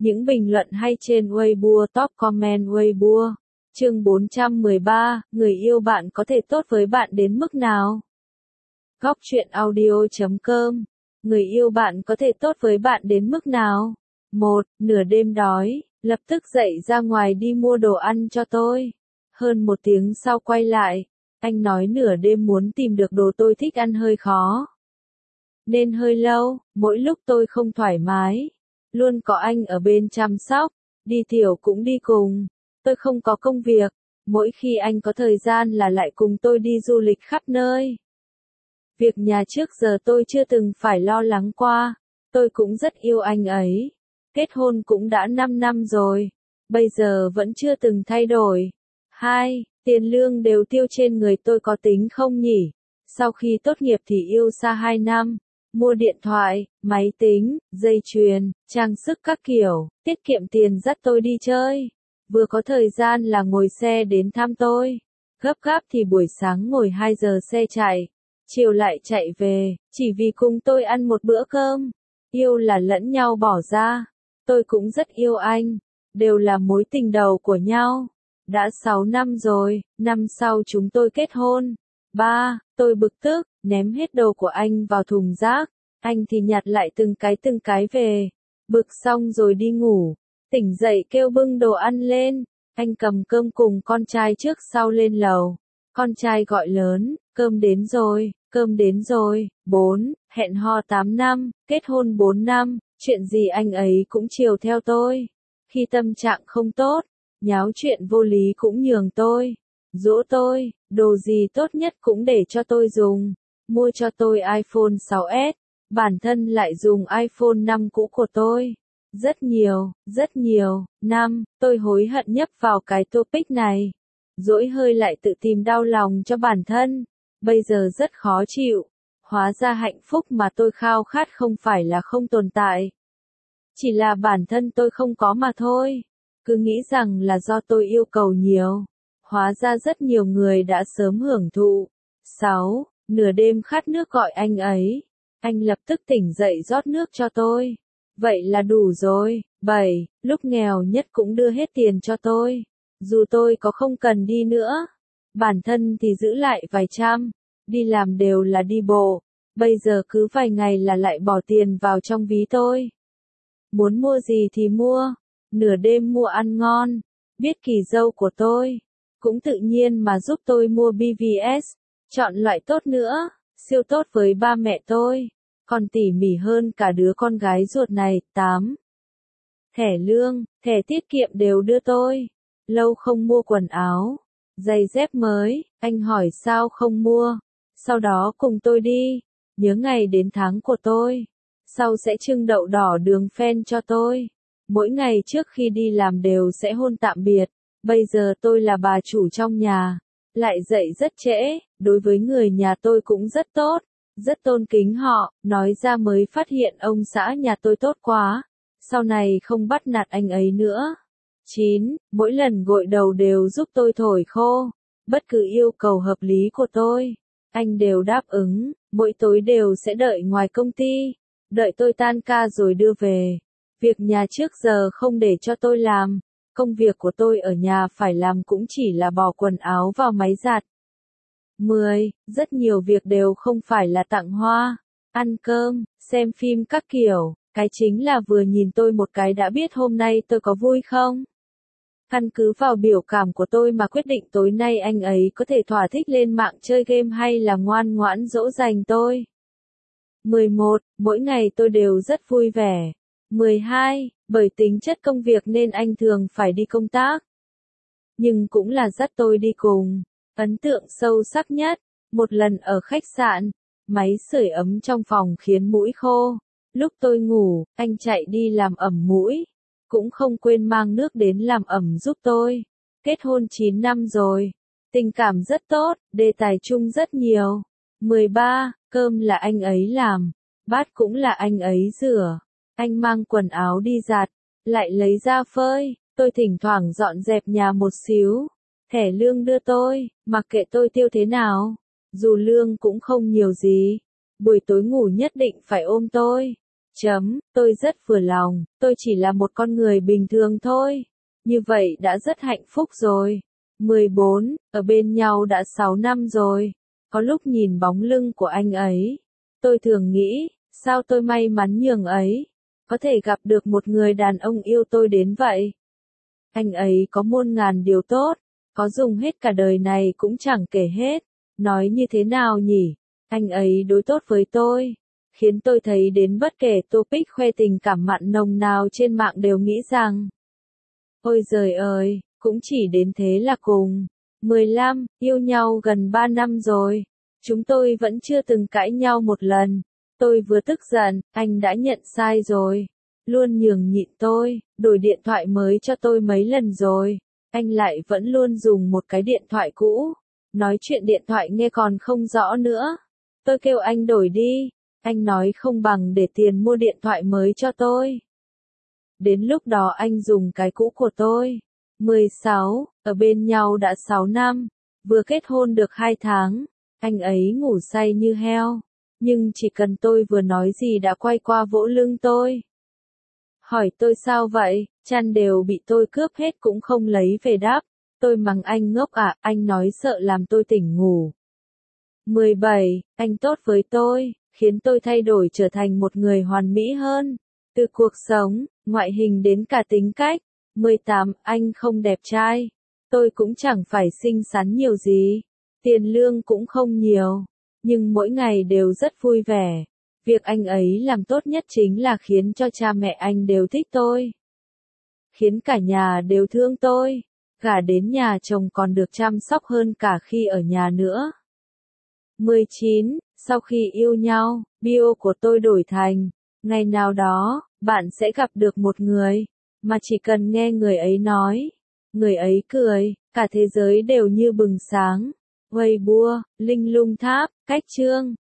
Những bình luận hay trên Weibo, top comment Weibo. Chương 413, người yêu bạn có thể tốt với bạn đến mức nào? Góc truyện audio.com. Người yêu bạn có thể tốt với bạn đến mức nào? 1. Nửa đêm đói, lập tức dậy ra ngoài đi mua đồ ăn cho tôi. Hơn 1 tiếng sau quay lại, anh nói nửa đêm muốn tìm được đồ tôi thích ăn hơi khó. Nên hơi lâu, mỗi lúc tôi không thoải mái. Luôn có anh ở bên chăm sóc, đi tiểu cũng đi cùng. Tôi không có công việc, mỗi khi anh có thời gian là lại cùng tôi đi du lịch khắp nơi. Việc nhà trước giờ tôi chưa từng phải lo lắng qua, tôi cũng rất yêu anh ấy. Kết hôn cũng đã 5 năm rồi, bây giờ vẫn chưa từng thay đổi. 2. Tiền lương đều tiêu trên người tôi có tính không nhỉ? Sau khi tốt nghiệp thì yêu xa 2 năm. Mua điện thoại, máy tính, dây chuyền, trang sức các kiểu, tiết kiệm tiền dắt tôi đi chơi. Vừa có thời gian là ngồi xe đến thăm tôi. Gấp gáp thì buổi sáng ngồi 2 giờ xe chạy, chiều lại chạy về, chỉ vì cùng tôi ăn một bữa cơm. Yêu là lẫn nhau bỏ ra. Tôi cũng rất yêu anh, đều là mối tình đầu của nhau. Đã 6 năm rồi, năm sau chúng tôi kết hôn. 3. Tôi bực tức, ném hết đồ của anh vào thùng rác. Anh thì nhặt lại từng cái về. Bực xong rồi đi ngủ. Tỉnh dậy kêu bưng đồ ăn lên. Anh cầm cơm cùng con trai trước sau lên lầu. Con trai gọi lớn, cơm đến rồi, cơm đến rồi. 4. Hẹn hò 8 năm, kết hôn 4 năm. Chuyện gì anh ấy cũng chiều theo tôi. Khi tâm trạng không tốt, nháo chuyện vô lý cũng nhường tôi. Dỗ tôi, đồ gì tốt nhất cũng để cho tôi dùng. Mua cho tôi iPhone 6s, bản thân lại dùng iPhone 5 cũ của tôi. Rất nhiều, năm, tôi hối hận nhấp vào cái topic này. Dỗi hơi lại tự tìm đau lòng cho bản thân. Bây giờ rất khó chịu. Hóa ra hạnh phúc mà tôi khao khát không phải là không tồn tại. Chỉ là bản thân tôi không có mà thôi. Cứ nghĩ rằng là do tôi yêu cầu nhiều. Hóa ra rất nhiều người đã sớm hưởng thụ. 6. Nửa đêm khát nước gọi anh ấy. Anh lập tức tỉnh dậy rót nước cho tôi. Vậy là đủ rồi. 7. Lúc nghèo nhất cũng đưa hết tiền cho tôi. Dù tôi có không cần đi nữa. Bản thân thì giữ lại vài trăm. Đi làm đều là đi bộ. Bây giờ cứ vài ngày là lại bỏ tiền vào trong ví tôi. Muốn mua gì thì mua. Nửa đêm mua ăn ngon. Biết kỳ dâu của tôi. Cũng tự nhiên mà giúp tôi mua BVS. Chọn loại tốt nữa. Siêu tốt với ba mẹ tôi. Còn tỉ mỉ hơn cả đứa con gái ruột này. 8. Thẻ lương, thẻ tiết kiệm đều đưa tôi. Lâu không mua quần áo, giày dép mới, anh hỏi sao không mua. Sau đó cùng tôi đi. Nhớ ngày đến tháng của tôi. Sau sẽ trưng đậu đỏ đường phen cho tôi. Mỗi ngày trước khi đi làm đều sẽ hôn tạm biệt. Bây giờ tôi là bà chủ trong nhà. Lại dậy rất trễ, đối với người nhà tôi cũng rất tốt. Rất tôn kính họ, nói ra mới phát hiện ông xã nhà tôi tốt quá. Sau này không bắt nạt anh ấy nữa. 9. Mỗi lần gội đầu đều giúp tôi thổi khô. Bất cứ yêu cầu hợp lý của tôi, anh đều đáp ứng. Mỗi tối đều sẽ đợi ngoài công ty. Đợi tôi tan ca rồi đưa về. Việc nhà trước giờ không để cho tôi làm. Công việc của tôi ở nhà phải làm cũng chỉ là bỏ quần áo vào máy giặt. 10. Rất nhiều việc đều không phải là tặng hoa, ăn cơm, xem phim các kiểu. Cái chính là vừa nhìn tôi một cái đã biết hôm nay tôi có vui không. Căn cứ vào biểu cảm của tôi mà quyết định tối nay anh ấy có thể thỏa thích lên mạng chơi game hay là ngoan ngoãn dỗ dành tôi. 11. Mỗi ngày tôi đều rất vui vẻ. 12. Bởi tính chất công việc nên anh thường phải đi công tác. Nhưng cũng là dắt tôi đi cùng. Ấn tượng sâu sắc nhất, một lần ở khách sạn, máy sưởi ấm trong phòng khiến mũi khô. Lúc tôi ngủ, anh chạy đi làm ẩm mũi. Cũng không quên mang nước đến làm ẩm giúp tôi. Kết hôn 9 năm rồi. Tình cảm rất tốt, đề tài chung rất nhiều. 13. Cơm là anh ấy làm. Bát cũng là anh ấy rửa. Anh mang quần áo đi giặt, lại lấy ra phơi. Tôi thỉnh thoảng dọn dẹp nhà một xíu. Thẻ lương đưa tôi, mặc kệ tôi tiêu thế nào. Dù lương cũng không nhiều gì. Buổi tối ngủ nhất định phải ôm tôi. Tôi rất vừa lòng, tôi chỉ là một con người bình thường thôi. Như vậy đã rất hạnh phúc rồi. 14, ở bên nhau đã 6 năm rồi. Có lúc nhìn bóng lưng của anh ấy, tôi thường nghĩ, sao tôi may mắn nhường ấy, có thể gặp được một người đàn ông yêu tôi đến vậy. Anh ấy có muôn ngàn điều tốt, có dùng hết cả đời này cũng chẳng kể hết. Nói như thế nào nhỉ? Anh ấy đối tốt với tôi, khiến tôi thấy đến bất kể topic khoe tình cảm mặn nồng nào trên mạng đều nghĩ rằng, ôi giời ơi, cũng chỉ đến thế là cùng. 15, yêu nhau gần 3 năm rồi. Chúng tôi vẫn chưa từng cãi nhau một lần. Tôi vừa tức giận, anh đã nhận sai rồi. Luôn nhường nhịn tôi, đổi điện thoại mới cho tôi mấy lần rồi. Anh lại vẫn luôn dùng một cái điện thoại cũ. Nói chuyện điện thoại nghe còn không rõ nữa. Tôi kêu anh đổi đi. Anh nói không bằng để tiền mua điện thoại mới cho tôi. Đến lúc đó anh dùng cái cũ của tôi. 16, ở bên nhau đã 6 năm, vừa kết hôn được 2 tháng, anh ấy ngủ say như heo, nhưng chỉ cần tôi vừa nói gì đã quay qua vỗ lưng tôi. Hỏi tôi sao vậy, chăn đều bị tôi cướp hết cũng không lấy về đáp, tôi mắng anh ngốc à, anh nói sợ làm tôi tỉnh ngủ. 17, anh tốt với tôi, khiến tôi thay đổi trở thành một người hoàn mỹ hơn, từ cuộc sống, ngoại hình đến cả tính cách. 18, anh không đẹp trai. Tôi cũng chẳng phải xinh xắn nhiều gì. Tiền lương cũng không nhiều. Nhưng mỗi ngày đều rất vui vẻ. Việc anh ấy làm tốt nhất chính là khiến cho cha mẹ anh đều thích tôi. Khiến cả nhà đều thương tôi. Gả đến nhà chồng còn được chăm sóc hơn cả khi ở nhà nữa. 19, sau khi yêu nhau, bio của tôi đổi thành, ngày nào đó, bạn sẽ gặp được một người. Mà chỉ cần nghe người ấy nói, người ấy cười, cả thế giới đều như bừng sáng. Weibo, Linh Lung Tháp, cách chương.